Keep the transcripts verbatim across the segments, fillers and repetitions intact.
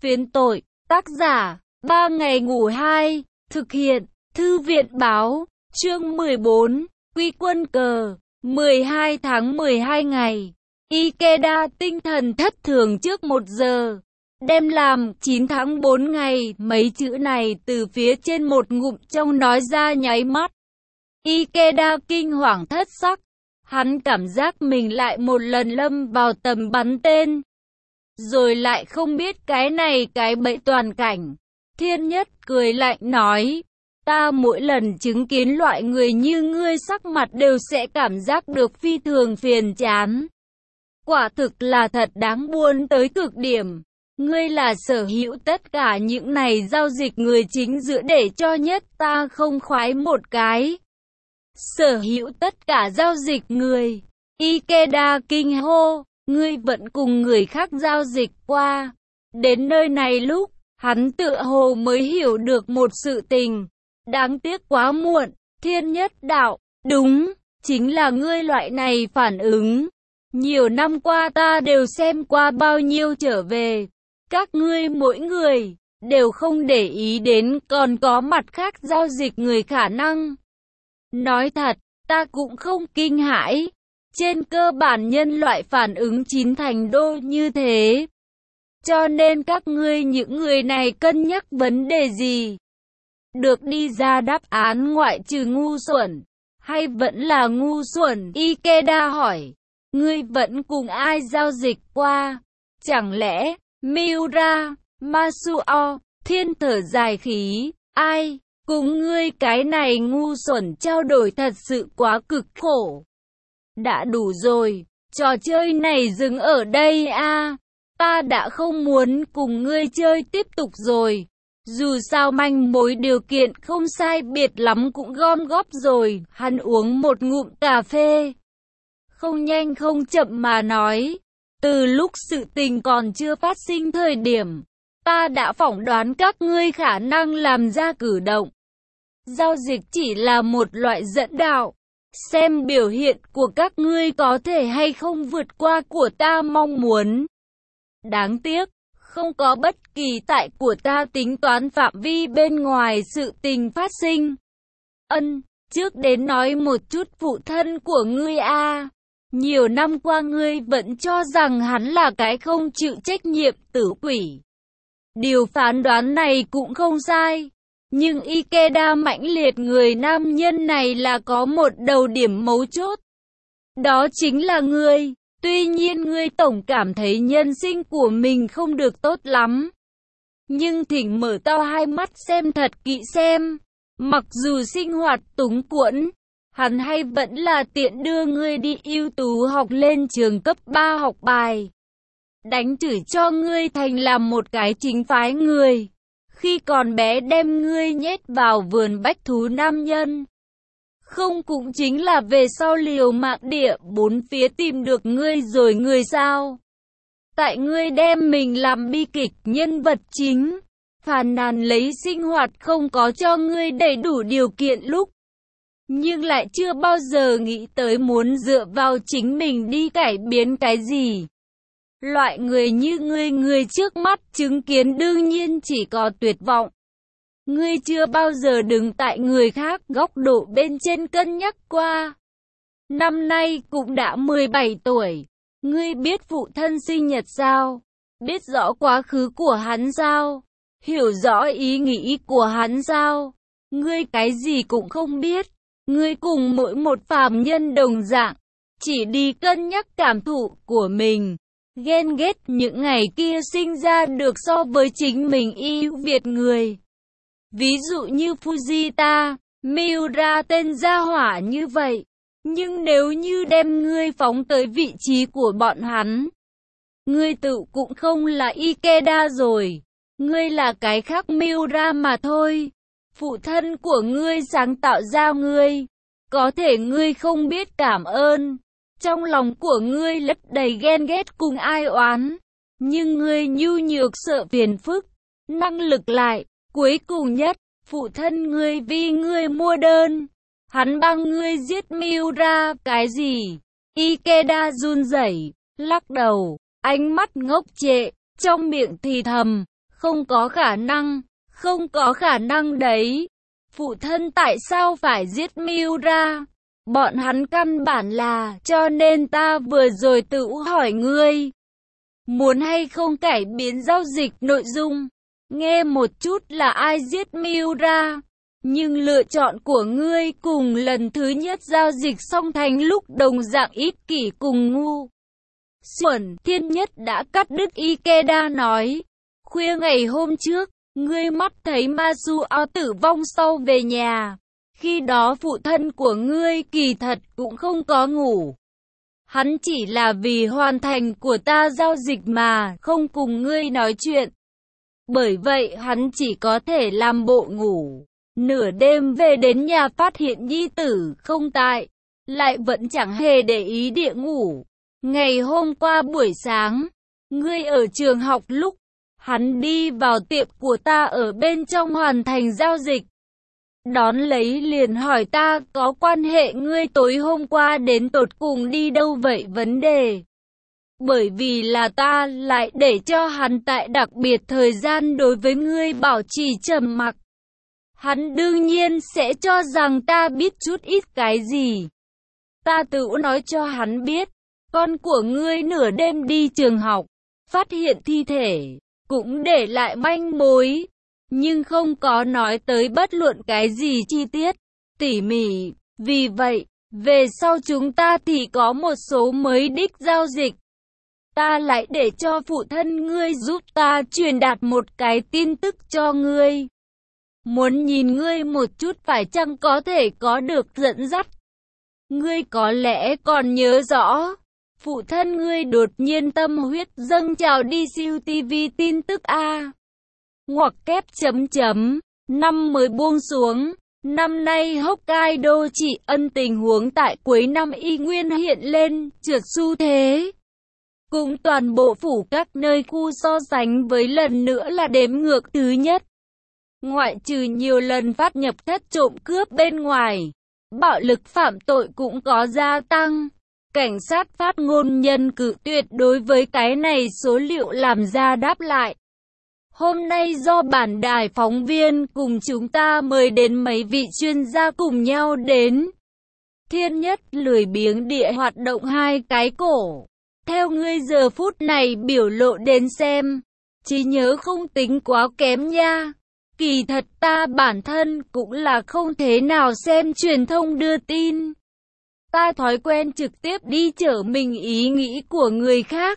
Phiến tội, tác giả, ba ngày ngủ hai, thực hiện, thư viện báo, chương mười bốn, quy quân cờ, mười hai tháng mười hai ngày. Ikeda tinh thần thất thường trước một giờ. Đem làm chín tháng bốn ngày, mấy chữ này từ phía trên một ngụm trong nói ra nháy mắt. Ikeda kinh hoàng thất sắc. Hắn cảm giác mình lại một lần lâm vào tầm bắn tên. Rồi lại không biết cái này cái bẫy toàn cảnh. Thiên Nhất cười lạnh nói, ta mỗi lần chứng kiến loại người như ngươi sắc mặt đều sẽ cảm giác được phi thường phiền chán. Quả thực là thật đáng buồn tới cực điểm. Ngươi là sở hữu tất cả những này giao dịch người chính giữa để cho Nhất ta không khoái một cái. Sở hữu tất cả giao dịch người. Ikeda kinh hô, ngươi vẫn cùng người khác giao dịch qua. Đến nơi này lúc, hắn tựa hồ mới hiểu được một sự tình. Đáng tiếc quá muộn. Thiên Nhất đạo, đúng, chính là ngươi loại này phản ứng. Nhiều năm qua ta đều xem qua bao nhiêu trở về. Các ngươi mỗi người, đều không để ý đến còn có mặt khác giao dịch người khả năng. Nói thật, ta cũng không kinh hãi. Trên cơ bản nhân loại phản ứng chín thành đô như thế. Cho nên các ngươi những người này cân nhắc vấn đề gì? Được đi ra đáp án ngoại trừ ngu xuẩn. Hay vẫn là ngu xuẩn? Ikeda hỏi. Ngươi vẫn cùng ai giao dịch qua? Chẳng lẽ, Miura, Masuo, Thiên thở dài khí. Ai? Cùng ngươi cái này ngu xuẩn trao đổi thật sự quá cực khổ. Đã đủ rồi, trò chơi này dừng ở đây a. Ta đã không muốn cùng ngươi chơi tiếp tục rồi. Dù sao manh mối điều kiện không sai biệt lắm cũng gom góp rồi. Hắn uống một ngụm cà phê. Không nhanh không chậm mà nói. Từ lúc sự tình còn chưa phát sinh thời điểm, ta đã phỏng đoán các ngươi khả năng làm ra cử động. Giao dịch chỉ là một loại dẫn đạo. Xem biểu hiện của các ngươi có thể hay không vượt qua của ta mong muốn. Đáng tiếc, không có bất kỳ tại của ta tính toán phạm vi bên ngoài sự tình phát sinh. Ân, trước đến nói một chút phụ thân của ngươi a. Nhiều năm qua ngươi vẫn cho rằng hắn là cái không chịu trách nhiệm tử quỷ. Điều phán đoán này cũng không sai. Nhưng Ikeda mãnh liệt người nam nhân này là có một đầu điểm mấu chốt. Đó chính là ngươi. Tuy nhiên ngươi tổng cảm thấy nhân sinh của mình không được tốt lắm. Nhưng thỉnh mở to hai mắt xem thật kỹ xem. Mặc dù sinh hoạt túng quẫn, hắn hay vẫn là tiện đưa ngươi đi ưu tú học lên trường cấp ba học bài. Đánh chửi cho ngươi thành làm một cái chính phái người. Khi còn bé đem ngươi nhét vào vườn bách thú nam nhân. Không cũng chính là về sau liều mạng địa bốn phía tìm được ngươi rồi người sao. Tại ngươi đem mình làm bi kịch nhân vật chính. Phàn nàn lấy sinh hoạt không có cho ngươi đầy đủ điều kiện lúc. Nhưng lại chưa bao giờ nghĩ tới muốn dựa vào chính mình đi cải biến cái gì. Loại người như ngươi người trước mắt chứng kiến đương nhiên chỉ có tuyệt vọng. Ngươi chưa bao giờ đứng tại người khác góc độ bên trên cân nhắc qua. Năm nay cũng đã mười bảy tuổi. Ngươi biết phụ thân sinh nhật sao? Biết rõ quá khứ của hắn sao? Hiểu rõ ý nghĩ của hắn sao? Ngươi cái gì cũng không biết. Ngươi cùng mỗi một phàm nhân đồng dạng. Chỉ đi cân nhắc cảm thụ của mình. Ghen ghét những ngày kia sinh ra được so với chính mình ưu việt người. Ví dụ như Fujita, Miura tên gia hỏa như vậy. Nhưng nếu như đem ngươi phóng tới vị trí của bọn hắn, ngươi tự cũng không là Ikeda rồi. Ngươi là cái khác Miura mà thôi. Phụ thân của ngươi sáng tạo ra ngươi. Có thể ngươi không biết cảm ơn. Trong lòng của ngươi lấp đầy ghen ghét cùng ai oán. Nhưng ngươi nhu nhược sợ phiền phức. Năng lực lại. Cuối cùng nhất, phụ thân ngươi vì ngươi mua đơn. Hắn băng ngươi giết Miura. Cái gì? Ikeda run rẩy, lắc đầu, ánh mắt ngốc trệ, trong miệng thì thầm. Không có khả năng, không có khả năng đấy. Phụ thân tại sao phải giết Miura? Bọn hắn căn bản là, cho nên ta vừa rồi tự hỏi ngươi. Muốn hay không cải biến giao dịch nội dung? Nghe một chút là ai giết Miura? Nhưng lựa chọn của ngươi cùng lần thứ nhất giao dịch song thành lúc đồng dạng ích kỷ cùng ngu xuẩn. Thiên Nhất đã cắt đứt Ikeda nói. Khuya ngày hôm trước, ngươi mắt thấy Masuo tử vong sau về nhà. Khi đó phụ thân của ngươi kỳ thật cũng không có ngủ. Hắn chỉ là vì hoàn thành của ta giao dịch mà không cùng ngươi nói chuyện. Bởi vậy hắn chỉ có thể làm bộ ngủ. Nửa đêm về đến nhà phát hiện nhi tử không tại, lại vẫn chẳng hề để ý địa ngủ. Ngày hôm qua buổi sáng, ngươi ở trường học lúc, hắn đi vào tiệm của ta ở bên trong hoàn thành giao dịch. Đón lấy liền hỏi ta có quan hệ ngươi tối hôm qua đến tột cùng đi đâu vậy vấn đề. Bởi vì là ta lại để cho hắn tại đặc biệt thời gian đối với ngươi bảo trì trầm mặc. Hắn đương nhiên sẽ cho rằng ta biết chút ít cái gì. Ta tự nói cho hắn biết, con của ngươi nửa đêm đi trường học, phát hiện thi thể, cũng để lại manh mối, nhưng không có nói tới bất luận cái gì chi tiết, tỉ mỉ. Vì vậy, về sau chúng ta thì có một số mới đích giao dịch. Ta lại để cho phụ thân ngươi giúp ta truyền đạt một cái tin tức cho ngươi. Muốn nhìn ngươi một chút phải chăng có thể có được dẫn dắt. Ngươi có lẽ còn nhớ rõ, phụ thân ngươi đột nhiên tâm huyết dâng trào đi siêu tivi tin tức A. Ngoặc kép chấm chấm, năm mới buông xuống, năm nay Hokkaido chỉ ân tình huống tại cuối năm y nguyên hiện lên, trượt xu thế. Cũng toàn bộ phủ các nơi khu so sánh với lần nữa là đếm ngược thứ nhất. Ngoại trừ nhiều lần phát nhập thất trộm cướp bên ngoài, bạo lực phạm tội cũng có gia tăng. Cảnh sát phát ngôn nhân cự tuyệt đối với cái này số liệu làm ra đáp lại. Hôm nay do bản đài phóng viên cùng chúng ta mời đến mấy vị chuyên gia cùng nhau đến. Thiên Nhất lười biếng địa hoạt động hai cái cổ. Theo ngươi giờ phút này biểu lộ đến xem, trí nhớ không tính quá kém nha. Kỳ thật ta bản thân cũng là không thế nào xem truyền thông đưa tin. Ta thói quen trực tiếp đi chở mình ý nghĩ của người khác.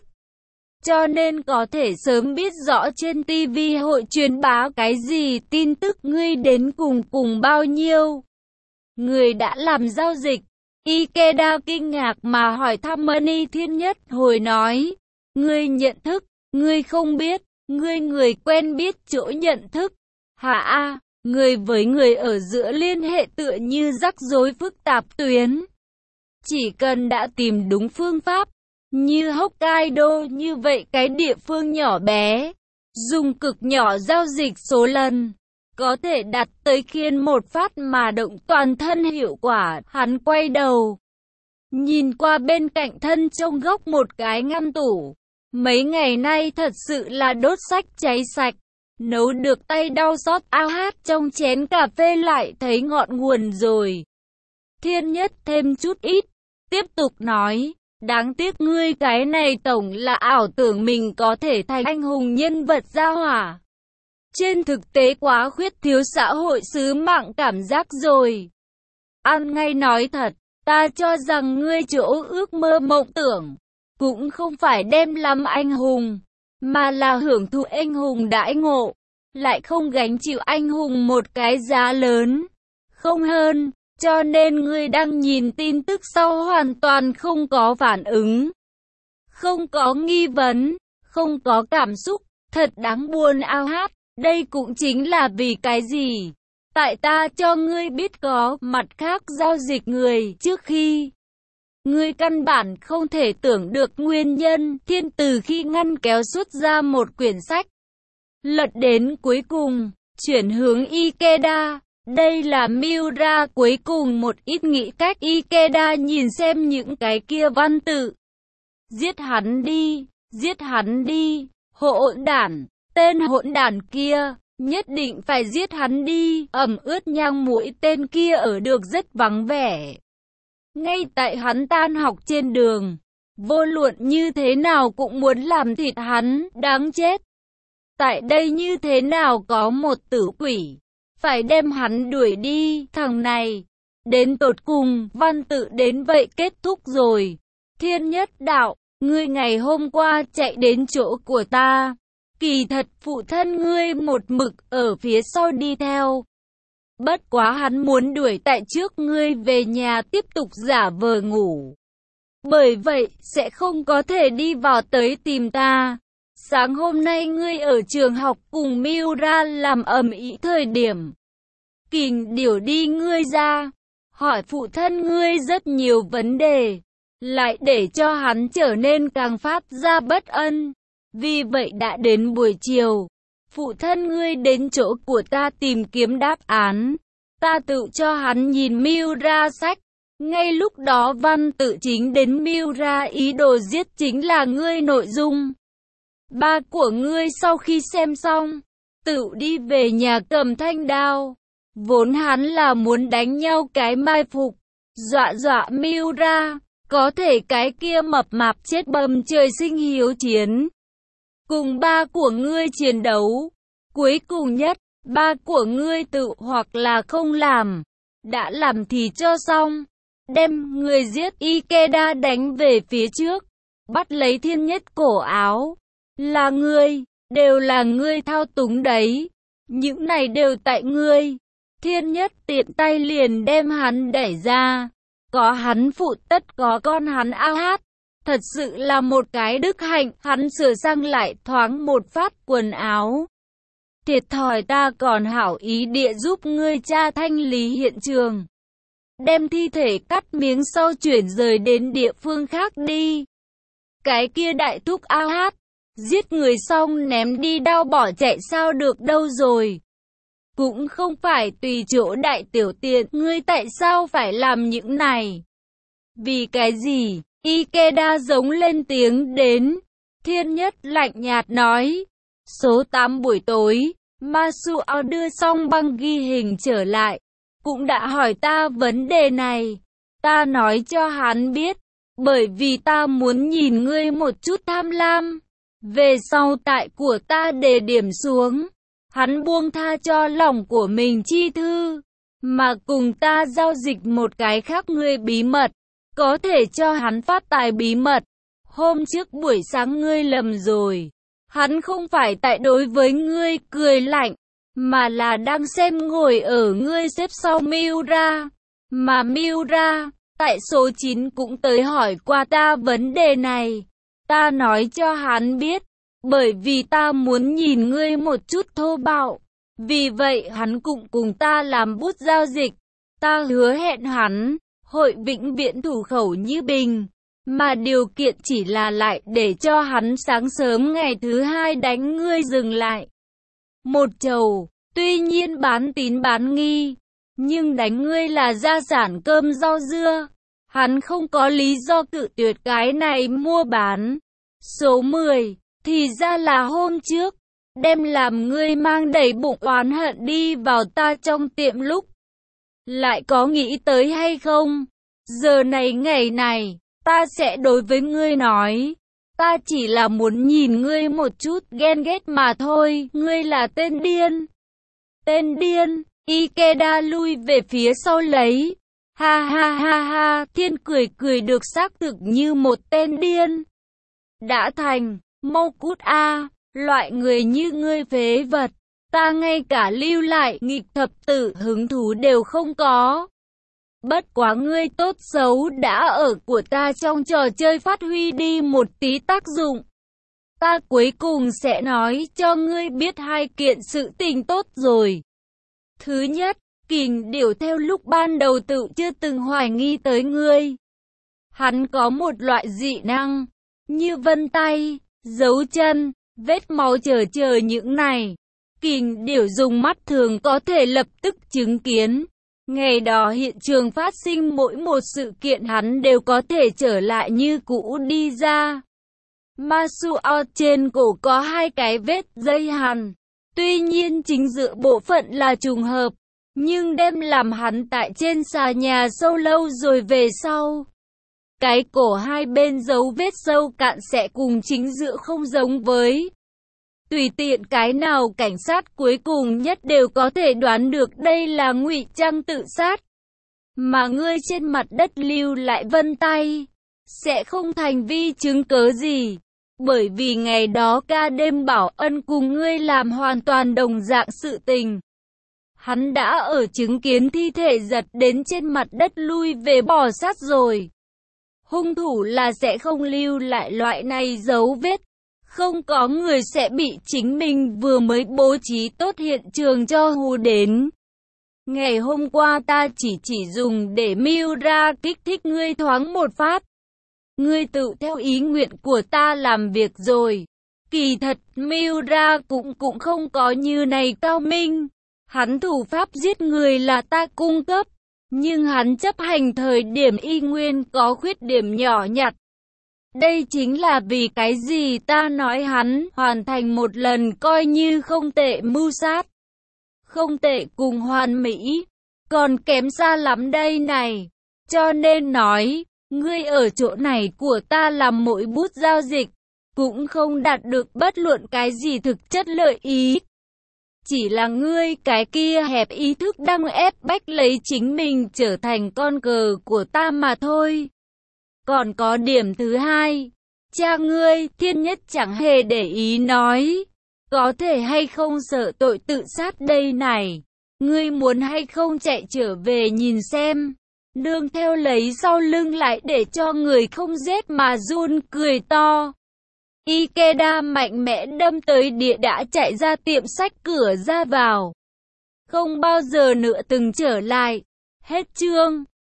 Cho nên có thể sớm biết rõ trên ti vi hội truyền bá cái gì, tin tức ngươi đến cùng cùng bao nhiêu. Người đã làm giao dịch. Ikeda kinh ngạc mà hỏi thăm Mani Thiên Nhất hồi nói. Ngươi nhận thức, ngươi không biết, ngươi người quen biết chỗ nhận thức. Hả a, người với người ở giữa liên hệ tựa như rắc rối phức tạp tuyến. Chỉ cần đã tìm đúng phương pháp, như Hokkaido như vậy cái địa phương nhỏ bé, dùng cực nhỏ giao dịch số lần, có thể đạt tới khiên một phát mà động toàn thân hiệu quả. Hắn quay đầu, nhìn qua bên cạnh thân trong góc một cái ngăn tủ. Mấy ngày nay thật sự là đốt sách cháy sạch. Nấu được tay đau xót ao hát trong chén cà phê lại thấy ngọn nguồn rồi. Thiên Nhất thêm chút ít, tiếp tục nói, đáng tiếc ngươi cái này tổng là ảo tưởng mình có thể thành anh hùng nhân vật gia hỏa. Trên thực tế quá khuyết thiếu xã hội sứ mạng cảm giác rồi. Ăn ngay nói thật, ta cho rằng ngươi chỗ ước mơ mộng tưởng, cũng không phải đem làm anh hùng, mà là hưởng thụ anh hùng đãi ngộ, lại không gánh chịu anh hùng một cái giá lớn, không hơn, cho nên ngươi đang nhìn tin tức sau hoàn toàn không có phản ứng, không có nghi vấn, không có cảm xúc, thật đáng buồn ao hát, đây cũng chính là vì cái gì? Tại ta cho ngươi biết có mặt khác giao dịch người trước khi. Ngươi căn bản không thể tưởng được nguyên nhân. Thiên từ khi ngăn kéo xuất ra một quyển sách, lật đến cuối cùng, chuyển hướng Ikeda. Đây là Miura cuối cùng một ít nghĩ cách. Ikeda nhìn xem những cái kia văn tự. Giết hắn đi, giết hắn đi, hỗn đản. Tên hỗn đản kia, nhất định phải giết hắn đi. Ẩm ướt nhang mũi tên kia ở được rất vắng vẻ. Ngay tại hắn tan học trên đường, vô luận như thế nào cũng muốn làm thịt hắn, đáng chết. Tại đây như thế nào có một tử quỷ, phải đem hắn đuổi đi, thằng này. Đến tột cùng, văn tự đến vậy kết thúc rồi. Thiên Nhất Đạo, ngươi ngày hôm qua chạy đến chỗ của ta. Kỳ thật phụ thân ngươi một mực ở phía sau đi theo. Bất quá hắn muốn đuổi tại trước ngươi về nhà tiếp tục giả vờ ngủ. Bởi vậy, sẽ không có thể đi vào tới tìm ta. Sáng hôm nay ngươi ở trường học cùng Miura làm ầm ĩ thời điểm. Kình điều đi ngươi ra, hỏi phụ thân ngươi rất nhiều vấn đề, lại để cho hắn trở nên càng phát ra bất ân. Vì vậy đã đến buổi chiều, phụ thân ngươi đến chỗ của ta tìm kiếm đáp án. Ta tự cho hắn nhìn Miura sách. Ngay lúc đó văn tự chính đến Miura ý đồ giết chính là ngươi nội dung. Ba của ngươi sau khi xem xong, tự đi về nhà cầm thanh đao. Vốn hắn là muốn đánh nhau cái mai phục, dọa dọa Miura, có thể cái kia mập mạp chết bầm trời sinh hiếu chiến. Cùng ba của ngươi chiến đấu, cuối cùng nhất, ba của ngươi tự hoặc là không làm, đã làm thì cho xong, đem người giết Ikeda đánh về phía trước, bắt lấy Thiên Nhất cổ áo, là ngươi, đều là ngươi thao túng đấy, những này đều tại ngươi. Thiên Nhất tiện tay liền đem hắn đẩy ra, có hắn phụ tất có con hắn a hát. Thật sự là một cái đức hạnh, hắn sửa sang lại thoáng một phát quần áo. Thiệt thòi ta còn hảo ý địa giúp ngươi cha thanh lý hiện trường. Đem thi thể cắt miếng sau chuyển rời đến địa phương khác đi. Cái kia đại thúc a hát, giết người xong ném đi đao bỏ chạy sao được đâu rồi. Cũng không phải tùy chỗ đại tiểu tiện, ngươi tại sao phải làm những này? Vì cái gì? Ikeda giống lên tiếng đến. Thiên Nhất lạnh nhạt nói. Số tám buổi tối, Masuo đưa xong băng ghi hình trở lại. Cũng đã hỏi ta vấn đề này. Ta nói cho hắn biết. Bởi vì ta muốn nhìn ngươi một chút tham lam. Về sau tại của ta đề điểm xuống. Hắn buông tha cho lòng của mình chi thư. Mà cùng ta giao dịch một cái khác ngươi bí mật. Có thể cho hắn phát tài bí mật. Hôm trước buổi sáng ngươi lầm rồi. Hắn không phải tại đối với ngươi cười lạnh, mà là đang xem ngồi ở ngươi xếp sau Miura. Mà Miura, tại số chín cũng tới hỏi qua ta vấn đề này. Ta nói cho hắn biết, bởi vì ta muốn nhìn ngươi một chút thô bạo. Vì vậy hắn cũng cùng ta làm bút giao dịch. Ta hứa hẹn hắn hội vĩnh viễn thủ khẩu như bình, mà điều kiện chỉ là lại để cho hắn sáng sớm ngày thứ hai đánh ngươi dừng lại. Một chầu, tuy nhiên bán tín bán nghi, nhưng đánh ngươi là gia sản cơm rau dưa. Hắn không có lý do cự tuyệt cái này mua bán. Số mười, thì ra là hôm trước, đem làm ngươi mang đầy bụng oán hận đi vào ta trong tiệm lúc. Lại có nghĩ tới hay không? Giờ này ngày này, ta sẽ đối với ngươi nói. Ta chỉ là muốn nhìn ngươi một chút ghen ghét mà thôi. Ngươi là tên điên. Tên điên. Ikeda lui về phía sau lấy. Ha ha ha ha. Thiên cười cười được xác thực như một tên điên. Đã thành. Mau cút a. Loại người như ngươi phế vật. Ta ngay cả lưu lại nghịch thập tử hứng thú đều không có. Bất quá ngươi tốt xấu đã ở của ta trong trò chơi phát huy đi một tí tác dụng. Ta cuối cùng sẽ nói cho ngươi biết hai kiện sự tình tốt rồi. Thứ nhất, Kình Điểu theo lúc ban đầu tự chưa từng hoài nghi tới ngươi. Hắn có một loại dị năng, như vân tay, dấu chân, vết máu chờ chờ những này. Kình Điểu dùng mắt thường có thể lập tức chứng kiến. Ngày đó hiện trường phát sinh mỗi một sự kiện hắn đều có thể trở lại như cũ đi ra. Masuo trên cổ có hai cái vết dây hằn. Tuy nhiên chính giữa bộ phận là trùng hợp, nhưng đem làm hắn tại trên xà nhà sâu lâu rồi về sau. Cái cổ hai bên dấu vết sâu cạn sẽ cùng chính giữa không giống với. Tùy tiện cái nào cảnh sát cuối cùng nhất đều có thể đoán được đây là ngụy trang tự sát. Mà ngươi trên mặt đất lưu lại vân tay, sẽ không thành vi chứng cớ gì. Bởi vì ngày đó ca đêm bảo ân cùng ngươi làm hoàn toàn đồng dạng sự tình. Hắn đã ở chứng kiến thi thể giật đến trên mặt đất lui về bò sát rồi. Hung thủ là sẽ không lưu lại loại này dấu vết. Không có người sẽ bị chính mình vừa mới bố trí tốt hiện trường cho hù đến. Ngày hôm qua ta chỉ chỉ dùng để mưu ra kích thích ngươi thoáng một phát. Ngươi tự theo ý nguyện của ta làm việc rồi. Kỳ thật mưu ra cũng cũng không có như này cao minh. Hắn thủ pháp giết người là ta cung cấp. Nhưng hắn chấp hành thời điểm y nguyên có khuyết điểm nhỏ nhặt. Đây chính là vì cái gì ta nói hắn hoàn thành một lần coi như không tệ mưu sát. Không tệ cùng hoàn mỹ, còn kém xa lắm đây này. Cho nên nói, ngươi ở chỗ này của ta làm mỗi bút giao dịch, cũng không đạt được bất luận cái gì thực chất lợi ý. Chỉ là ngươi cái kia hẹp ý thức đang ép bách lấy chính mình trở thành con cờ của ta mà thôi. Còn có điểm thứ hai, cha ngươi Thiên Nhất chẳng hề để ý nói, có thể hay không sợ tội tự sát đây này, ngươi muốn hay không chạy trở về nhìn xem. Nương theo lấy sau lưng lại để cho người không rét mà run cười to. Ikeda mạnh mẽ đâm tới địa đã chạy ra tiệm sách cửa ra vào. Không bao giờ nữa từng trở lại. Hết chương.